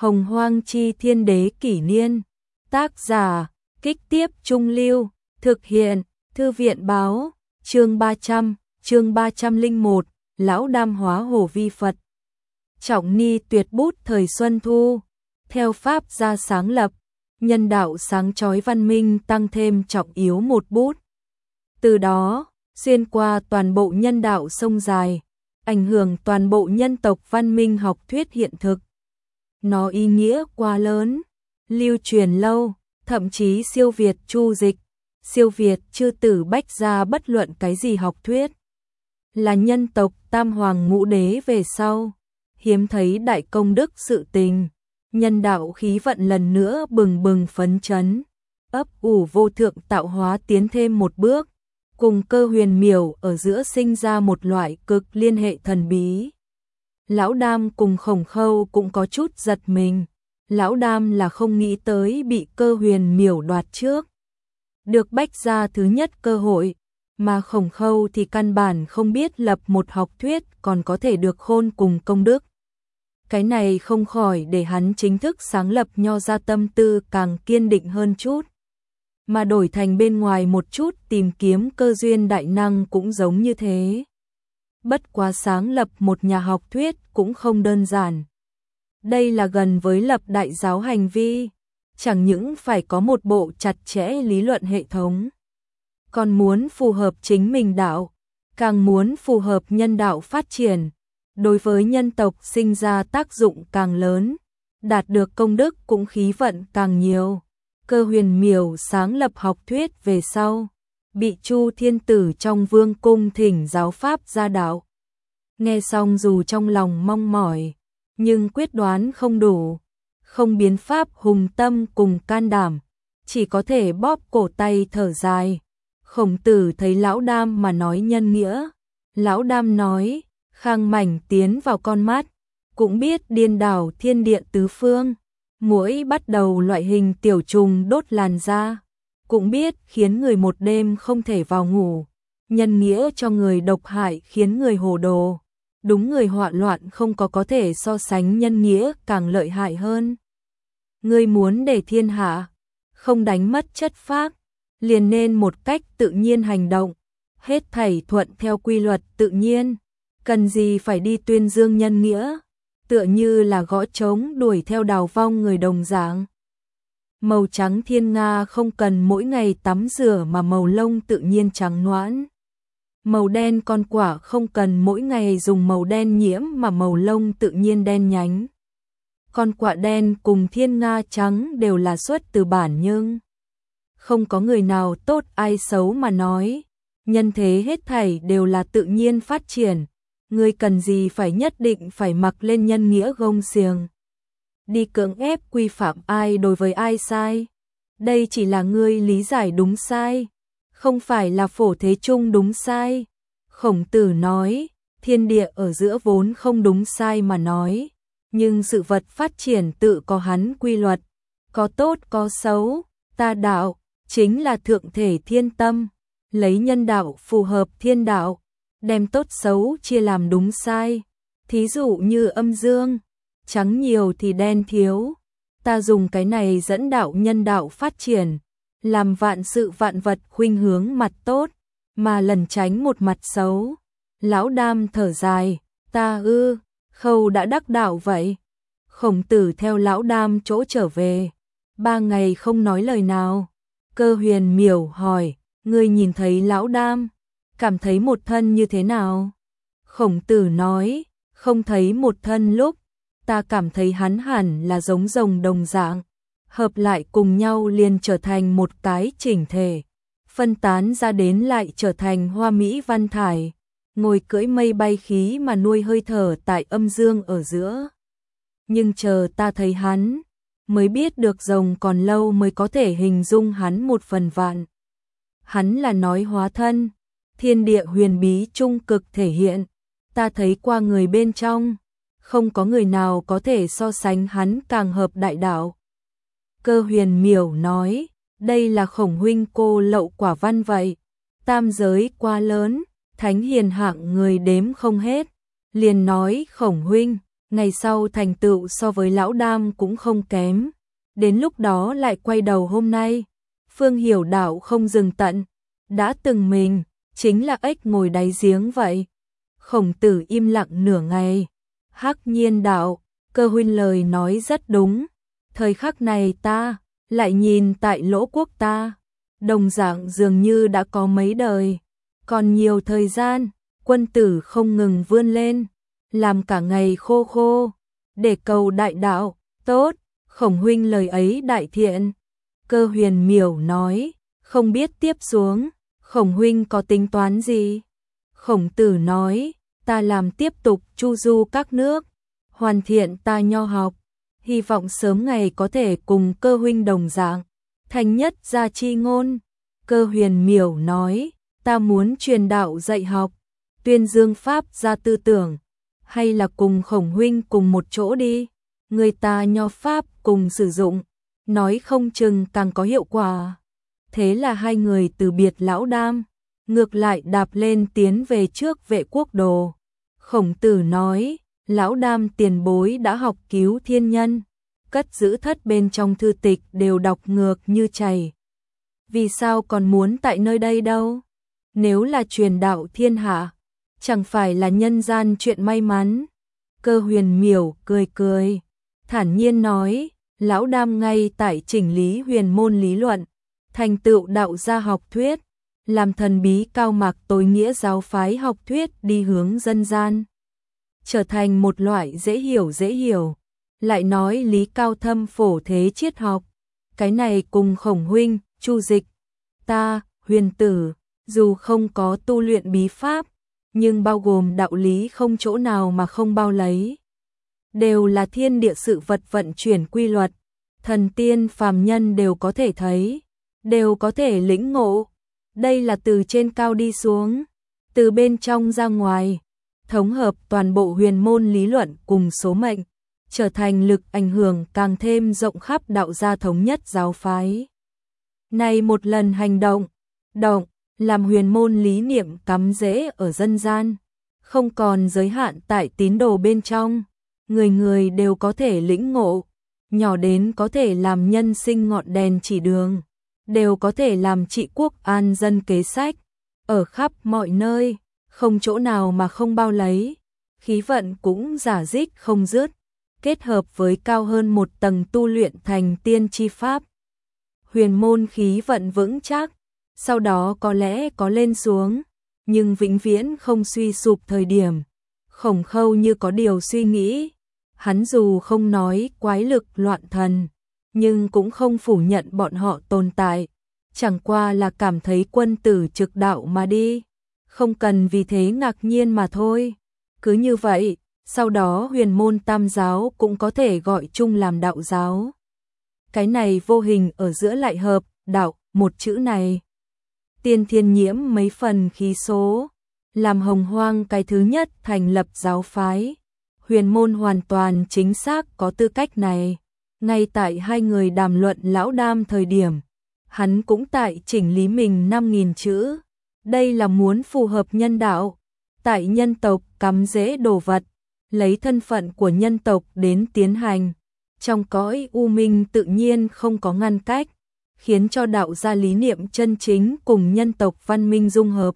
Hồng Hoang Chi Thiên Đế Kỷ Niên. Tác giả, Kích Tiếp Trung Lưu. Thực hiện, Thư viện Báo. Chương 301, Lão Đam hóa Hổ vi Phật. Trọng ni tuyệt bút thời Xuân Thu. Theo Pháp gia sáng lập, nhân đạo sáng chói văn minh tăng thêm trọng yếu một bút. Từ đó, xuyên qua toàn bộ nhân đạo sông dài, ảnh hưởng toàn bộ nhân tộc văn minh học thuyết hiện thực. Nó ý nghĩa quá lớn, lưu truyền lâu, thậm chí siêu việt Chu Dịch, siêu việt Chư Tử Bách Gia bất luận cái gì học thuyết. Là nhân tộc tam hoàng ngũ đế về sau, hiếm thấy đại công đức sự tình, nhân đạo khí vận lần nữa bừng bừng phấn chấn, ấp ủ vô thượng tạo hóa tiến thêm một bước, cùng Cơ Huyền Miểu ở giữa sinh ra một loại cực liên hệ thần bí. Lão Đam cùng Khổng Khâu cũng có chút giật mình. Lão Đam là không nghĩ tới bị Cơ Huyền Miểu đoạt trước, được Bách Gia thứ nhất cơ hội, mà Khổng Khâu thì căn bản không biết lập một học thuyết còn có thể được khôn cùng công đức. Cái này không khỏi để hắn chính thức sáng lập Nho ra tâm tư càng kiên định hơn chút, mà đổi thành bên ngoài một chút tìm kiếm cơ duyên đại năng cũng giống như thế. Bất quá sáng lập một nhà học thuyết cũng không đơn giản. Đây là gần với lập đại giáo hành vi, chẳng những phải có một bộ chặt chẽ lý luận hệ thống, còn muốn phù hợp chính mình đạo, càng muốn phù hợp nhân đạo phát triển, đối với nhân tộc sinh ra tác dụng càng lớn, đạt được công đức cũng khí vận càng nhiều. Cơ Huyền Miểu sáng lập học thuyết về sau, bị Chu Thiên Tử trong vương cung thỉnh giáo pháp gia đạo. Nghe xong dù trong lòng mong mỏi, nhưng quyết đoán không đủ, không biến pháp hùng tâm cùng can đảm, chỉ có thể bóp cổ tay thở dài. Khổng Tử thấy Lão Đam mà nói nhân nghĩa, Lão Đam nói, khang mảnh tiến vào con mắt, cũng biết điên đảo thiên địa tứ phương, muỗi bắt đầu loại hình tiểu trùng đốt làn da, cũng biết khiến người một đêm không thể vào ngủ, nhân nghĩa cho người độc hại khiến người hồ đồ, đúng người hoạn loạn không có thể so sánh nhân nghĩa càng lợi hại hơn. Ngươi muốn để thiên hạ không đánh mất chất phác, liền nên một cách tự nhiên hành động, hết thảy thuận theo quy luật tự nhiên, cần gì phải đi tuyên dương nhân nghĩa, tựa như là gõ trống đuổi theo đào vong người đồng dạng. Màu trắng thiên nga không cần mỗi ngày tắm rửa mà màu lông tự nhiên trắng nõn. Màu đen con quả không cần mỗi ngày dùng màu đen nhiễm mà màu lông tự nhiên đen nhánh. Con quả đen cùng thiên nga trắng đều là xuất từ bản nhưng không có người nào tốt ai xấu mà nói, nhân thế hết thảy đều là tự nhiên phát triển, ngươi cần gì phải nhất định phải mặc lên nhân nghĩa gông xiềng, đi cưỡng ép quy phạm ai đối với ai sai. Đây chỉ là ngươi lý giải đúng sai, không phải là phổ thế chung đúng sai. Khổng Tử nói, thiên địa ở giữa vốn không đúng sai mà nói, nhưng sự vật phát triển tự có hắn quy luật, có tốt có xấu, ta đạo chính là thượng thể thiên tâm, lấy nhân đạo phù hợp thiên đạo, đem tốt xấu chia làm đúng sai. Thí dụ như âm dương, trắng nhiều thì đen thiếu, ta dùng cái này dẫn đạo nhân đạo phát triển, làm vạn sự vạn vật khuynh hướng mặt tốt, mà lẩn tránh một mặt xấu. Lão Đam thở dài, ta Khâu đã đắc đạo vậy. Khổng Tử theo Lão Đam chỗ trở về, 3 ngày không nói lời nào. Cơ Huyền Miểu hỏi, ngươi nhìn thấy Lão Đam, cảm thấy một thân như thế nào? Khổng Tử nói, không thấy một thân lúc, ta cảm thấy hắn hẳn là giống rồng đồng dạng, hợp lại cùng nhau liền trở thành một cái chỉnh thể, phân tán ra đến lại trở thành hoa mỹ văn thải, ngồi cưỡi mây bay khí mà nuôi hơi thở tại âm dương ở giữa. Nhưng chờ ta thấy hắn, mới biết được rồng còn lâu mới có thể hình dung hắn một phần vạn. Hắn là nói hóa thân, thiên địa huyền bí trung cực thể hiện, ta thấy qua người bên trong, không có người nào có thể so sánh hắn càng hợp đại đạo. Cơ Huyền Miểu nói, đây là Khổng huynh cô lậu quả văn vậy, tam giới quá lớn, thánh hiền hạng người đếm không hết, liền nói Khổng huynh, ngày sau thành tựu so với lão Đam cũng không kém. Đến lúc đó lại quay đầu hôm nay, phương hiểu đạo không dừng tận, đã từng mình, chính là ếch ngồi đáy giếng vậy. Khổng Tử im lặng nửa ngày, Hắc Nhiên đạo, Cơ huynh lời nói rất đúng, thời khắc này ta lại nhìn tại lỗ quốc ta, đồng dạng dường như đã có mấy đời, còn nhiều thời gian, quân tử không ngừng vươn lên, làm cả ngày khô khô, để cầu đại đạo, tốt, Khổng huynh lời ấy đại thiện. Cơ Huyền Miểu nói, không biết tiếp xuống, Khổng huynh có tính toán gì? Khổng Tử nói, ta làm tiếp tục chu du các nước, hoàn thiện ta nho học, hy vọng sớm ngày có thể cùng Cơ huynh đồng dạng, thành nhất gia chi ngôn. Cơ Huyền Miểu nói, ta muốn truyền đạo dạy học, tuyên dương pháp gia tư tưởng, hay là cùng Khổng huynh cùng một chỗ đi, người ta nho pháp cùng sử dụng, nói không chừng càng có hiệu quả. Thế là hai người từ biệt lão Đam, ngược lại đạp lên tiến về trước Vệ Quốc Đồ. Khổng Tử nói, lão Đam tiền bối đã học cứu thiên nhân, cất giữ thất bên trong thư tịch đều đọc ngược như chảy. Vì sao còn muốn tại nơi đây đâu? Nếu là truyền đạo thiên hạ, chẳng phải là nhân gian chuyện may mắn. Cơ Huyền Miểu cười cười, thản nhiên nói, lão Đam ngay tại chỉnh lý huyền môn lý luận, thành tựu đạo gia học thuyết, làm thần bí cao mạc tối nghĩa giáo phái học thuyết đi hướng dân gian, trở thành một loại dễ hiểu, lại nói lý cao thâm phổ thế triết học, cái này cùng Khổng huynh, Chu Dịch, ta, Huyền Tử, dù không có tu luyện bí pháp, nhưng bao gồm đạo lý không chỗ nào mà không bao lấy. Đều là thiên địa sự vật vận chuyển quy luật, thần tiên phàm nhân đều có thể thấy, đều có thể lĩnh ngộ. Đây là từ trên cao đi xuống, từ bên trong ra ngoài, thống hợp toàn bộ huyền môn lý luận cùng số mệnh, trở thành lực ảnh hưởng càng thêm rộng khắp đạo gia thống nhất giáo phái. Này một lần hành động, làm huyền môn lý niệm cắm rễ ở dân gian, không còn giới hạn tại tín đồ bên trong, người người đều có thể lĩnh ngộ, nhỏ đến có thể làm nhân sinh ngọn đèn chỉ đường, đều có thể làm trị quốc an dân kế sách, ở khắp mọi nơi, không chỗ nào mà không bao lấy, khí vận cũng rả rích không dứt, kết hợp với cao hơn một tầng tu luyện thành tiên chi pháp. Huyền môn khí vận vững chắc, sau đó có lẽ có lên xuống, nhưng vĩnh viễn không suy sụp thời điểm. Khổng Khâu như có điều suy nghĩ, hắn dù không nói quái lực loạn thần, nhưng cũng không phủ nhận bọn họ tồn tại, chẳng qua là cảm thấy quân tử trực đạo mà đi, không cần vì thế ngạc nhiên mà thôi. Cứ như vậy, sau đó huyền môn tam giáo cũng có thể gọi chung làm đạo giáo. Cái này vô hình ở giữa lại hợp, đạo, một chữ này. Tiên Thiên nhiễm mấy phần khí số, làm Hồng Hoang cái thứ nhất thành lập giáo phái. Huyền môn hoàn toàn chính xác có tư cách này. Ngay tại hai người đàm luận lão Đam thời điểm, hắn cũng tại chỉnh lý mình 5.000 chữ. Đây là muốn phù hợp nhân đạo, tại nhân tộc cắm rễ đồ vật, lấy thân phận của nhân tộc đến tiến hành. Trong cõi u minh tự nhiên không có ngăn cách, khiến cho đạo gia lý niệm chân chính cùng nhân tộc văn minh dung hợp,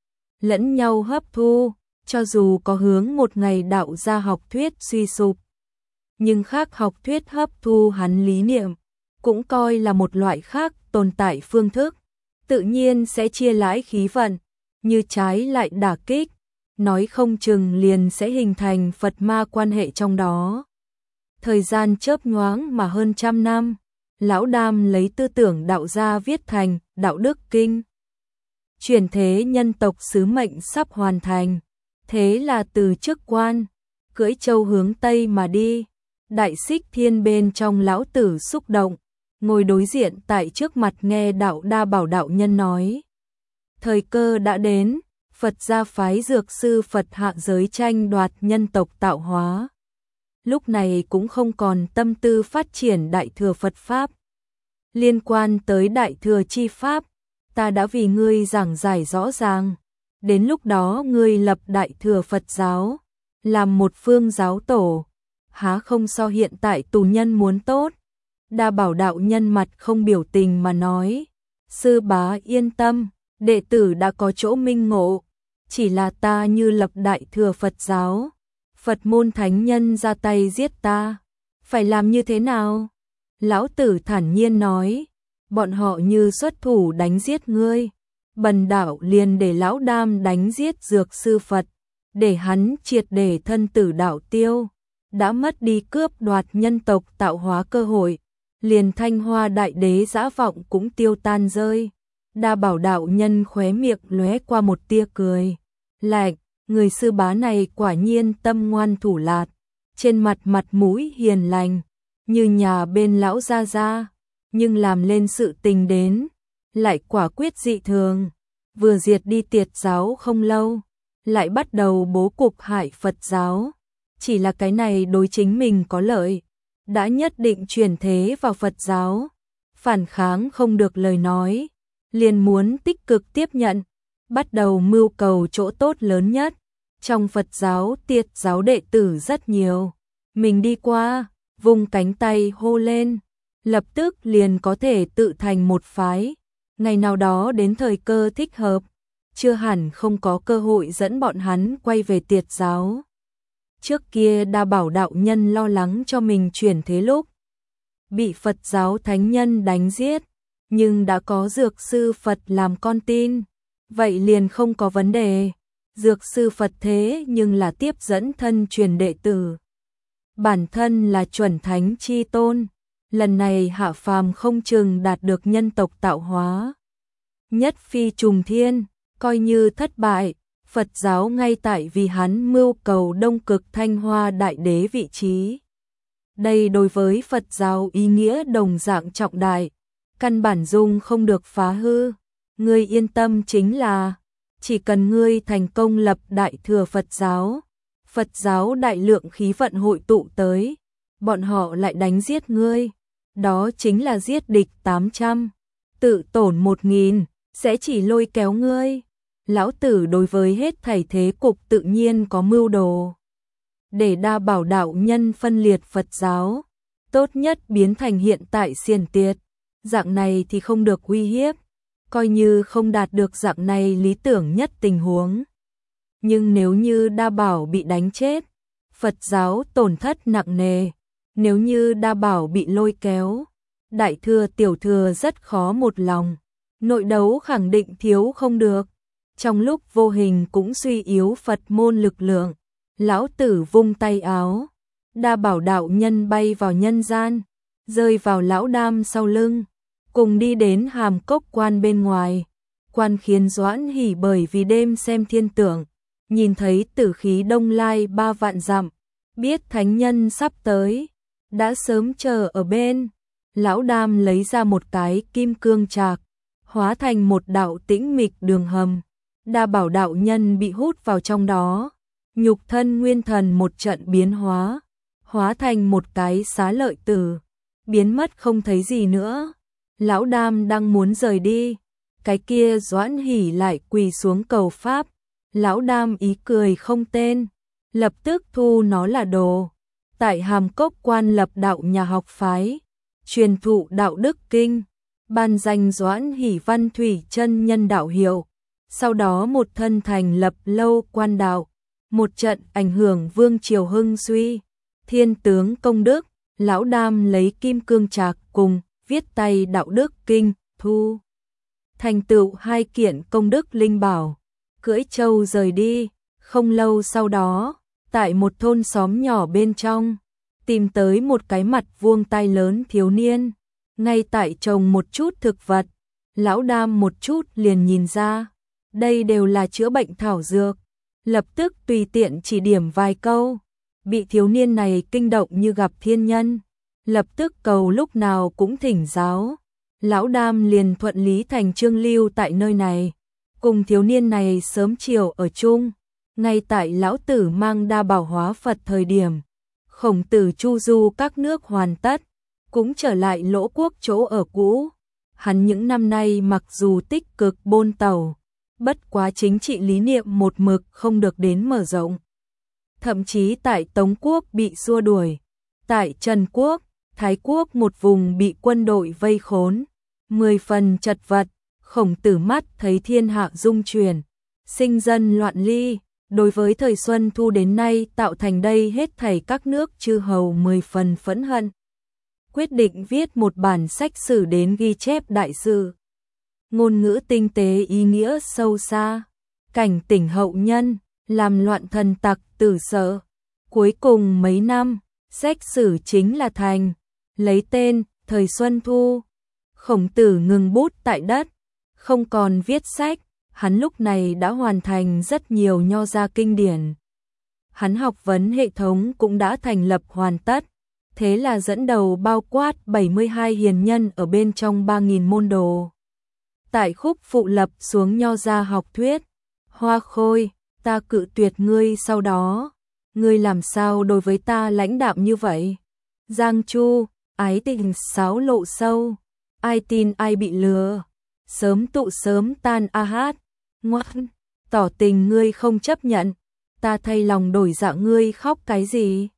lẫn nhau hấp thu, cho dù có hướng một ngày đạo gia học thuyết suy sụp, nhưng khác học thuyết hấp thu hắn lý niệm, cũng coi là một loại khác tồn tại phương thức, tự nhiên sẽ chia lãi khí vận, như trái lại đả kích, nói không chừng liền sẽ hình thành Phật ma quan hệ trong đó. Thời gian chớp nhoáng mà hơn 100 năm, lão Đam lấy tư tưởng đạo gia viết thành Đạo Đức Kinh. Chuyển thế nhân tộc sứ mệnh sắp hoàn thành, thế là từ chức quan, cưỡi châu hướng Tây mà đi. Đại Xích Thiên bên trong lão tử xúc động, ngồi đối diện tại trước mặt nghe đạo đa bảo đạo nhân nói. Thời cơ đã đến, Phật gia phái dược sư Phật hạ giới tranh đoạt nhân tộc tạo hóa. Lúc này cũng không còn tâm tư phát triển đại thừa Phật Pháp. Liên quan tới đại thừa chi Pháp, ta đã vì ngươi giảng giải rõ ràng. Đến lúc đó ngươi lập đại thừa Phật giáo, làm một phương giáo tổ, há không so hiện tại tù nhân muốn tốt. Đa Bảo đạo nhân mặt không biểu tình mà nói, sư bá yên tâm, đệ tử đã có chỗ minh ngộ, chỉ là ta như lập đại thừa Phật giáo, Phật môn thánh nhân ra tay giết ta, phải làm như thế nào? Lão tử thản nhiên nói, bọn họ như xuất thủ đánh giết ngươi, bần đạo liền để lão Đam đánh giết dược sư Phật, để hắn triệt để thân tử đạo tiêu, đã mất đi cướp đoạt nhân tộc tạo hóa cơ hội, liền Thanh Hoa đại đế dã vọng cũng tiêu tan rơi. Đa Bảo đạo nhân khóe miệng lóe qua một tia cười lạnh, người sư bá này quả nhiên tâm ngoan thủ lạt, trên mặt mặt mũi hiền lành, như nhà bên lão gia gia, nhưng làm lên sự tình đến, lại quả quyết dị thường, vừa diệt đi Tiệt giáo không lâu, lại bắt đầu bố cục hại Phật giáo, chỉ là cái này đối chính mình có lợi, đã nhất định chuyển thế vào Phật giáo, phản kháng không được lời nói, liền muốn tích cực tiếp nhận, bắt đầu mưu cầu chỗ tốt lớn nhất. Trong Phật giáo Tiệt giáo đệ tử rất nhiều, mình đi qua, vung cánh tay hô lên, lập tức liền có thể tự thành một phái, ngày nào đó đến thời cơ thích hợp, chưa hẳn không có cơ hội dẫn bọn hắn quay về Tiệt giáo. Trước kia Đa Bảo đạo nhân lo lắng cho mình chuyển thế lúc bị Phật giáo thánh nhân đánh giết, nhưng đã có dược sư Phật làm con tin, vậy liền không có vấn đề. Dược sư Phật thế nhưng là tiếp dẫn thân truyền đệ tử, bản thân là chuẩn thánh chi tôn, lần này hạ phàm không chừng đạt được nhân tộc tạo hóa. Nhất phi trùng thiên, coi như thất bại, Phật giáo ngay tại vì hắn mưu cầu Đông Cực Thanh Hoa đại đế vị trí. Đây đối với Phật giáo ý nghĩa đồng dạng trọng đại, căn bản dung không được phá hư. Ngươi yên tâm chính là, chỉ cần ngươi thành công lập đại thừa Phật giáo đại lượng khí vận hội tụ tới, bọn họ lại đánh giết ngươi, đó chính là giết địch 800, tự tổn 1000, sẽ chỉ lôi kéo ngươi. Lão tử đối với hết thảy thế cục tự nhiên có mưu đồ. Để Đa Bảo đạo nhân phân liệt Phật giáo, tốt nhất biến thành hiện tại xiển tiệt, dạng này thì không được uy hiếp, coi như không đạt được dạng này lý tưởng nhất tình huống. Nhưng nếu như Đa Bảo bị đánh chết, Phật giáo tổn thất nặng nề, nếu như Đa Bảo bị lôi kéo, đại thừa tiểu thừa rất khó một lòng, nội đấu khẳng định thiếu không được. Trong lúc vô hình cũng suy yếu Phật môn lực lượng, lão tử vung tay áo, Đa Bảo đạo nhân bay vào nhân gian, rơi vào lão Đam sau lưng, cùng đi đến Hàm Cốc quan bên ngoài. Quan khiến Doãn hỉ bởi vì đêm xem thiên tượng, nhìn thấy tử khí đông lai 3 vạn dặm, biết thánh nhân sắp tới, đã sớm chờ ở bên. Lão Đam lấy ra một cái kim cương trạc, hóa thành một đạo tĩnh mịch đường hầm. Đa Bảo đạo nhân bị hút vào trong đó, nhục thân nguyên thần một trận biến hóa, hóa thành một cái xá lợi tử, biến mất không thấy gì nữa. Lão Đam đang muốn rời đi, cái kia Doãn hỉ lại quỳ xuống cầu pháp. Lão Đam ý cười không tên, lập tức thu nó là đồ. Tại Hàm Cốc quan lập đạo nhà học phái, truyền thụ đạo đức kinh, ban danh Doãn hỉ Văn Thủy chân nhân đạo hiệu. Sau đó một thân thành lập lâu quan đạo, một trận ảnh hưởng vương triều hưng suy, thiên tướng công đức. Lão Đam lấy kim cương trạc cùng viết tay đạo đức kinh, thu thành tựu 2 kiện công đức linh bảo, cưỡi trâu rời đi. Không lâu sau đó, tại một thôn xóm nhỏ bên trong, tìm tới một cái mặt vuông tai lớn thiếu niên, ngay tại trồng một chút thực vật. Lão Đam một chút liền nhìn ra, đây đều là chữa bệnh thảo dược, lập tức tùy tiện chỉ điểm vài câu, bị thiếu niên này kinh động như gặp thiên nhân, lập tức cầu lúc nào cũng thỉnh giáo. Lão Đam liền thuận lý thành chương lưu tại nơi này, cùng thiếu niên này sớm chiều ở chung. Ngay tại lão tử mang Đa Bảo hóa Phật thời điểm, Khổng Tử chu du các nước hoàn tất, cũng trở lại Lỗ quốc chỗ ở cũ. Hắn những năm nay mặc dù tích cực bôn tàu, bất quá chính trị lý niệm một mực không được đến mở rộng. Thậm chí tại Tống quốc bị xua đuổi, Tại Trần Quốc, Thái Quốc một vùng bị quân đội vây khốn, 10 phần chật vật, Khổng Tử mắt thấy thiên hạ dung chuyển, sinh dân loạn ly, đối với thời Xuân Thu đến nay tạo thành đây hết thảy các nước chư hầu 10 phần phẫn hận. Quyết định viết một bản sách sử đến ghi chép đại sự. Ngôn ngữ tinh tế ý nghĩa sâu xa, cảnh tỉnh hậu nhân, làm loạn thần tặc tử sợ. Cuối cùng mấy năm, sách sử chính là thành, lấy tên Thời Xuân Thu. Khổng Tử ngừng bút tại đất, không còn viết sách, hắn lúc này đã hoàn thành rất nhiều nho gia kinh điển. Hắn học vấn hệ thống cũng đã thành lập hoàn tất, thế là dẫn đầu bao quát 72 hiền nhân ở bên trong 3.000 môn đồ. Tại khúc phụ lập xuống nho gia học thuyết, Hoa Khôi, ta cự tuyệt ngươi sau đó, ngươi làm sao đối với ta lãnh đạm như vậy? Giang Chu, ái tình xáo lộ sâu, ai tin ai bị lừa, sớm tụ sớm tan a hát, ngoan, tỏ tình ngươi không chấp nhận, ta thay lòng đổi dạ ngươi khóc cái gì?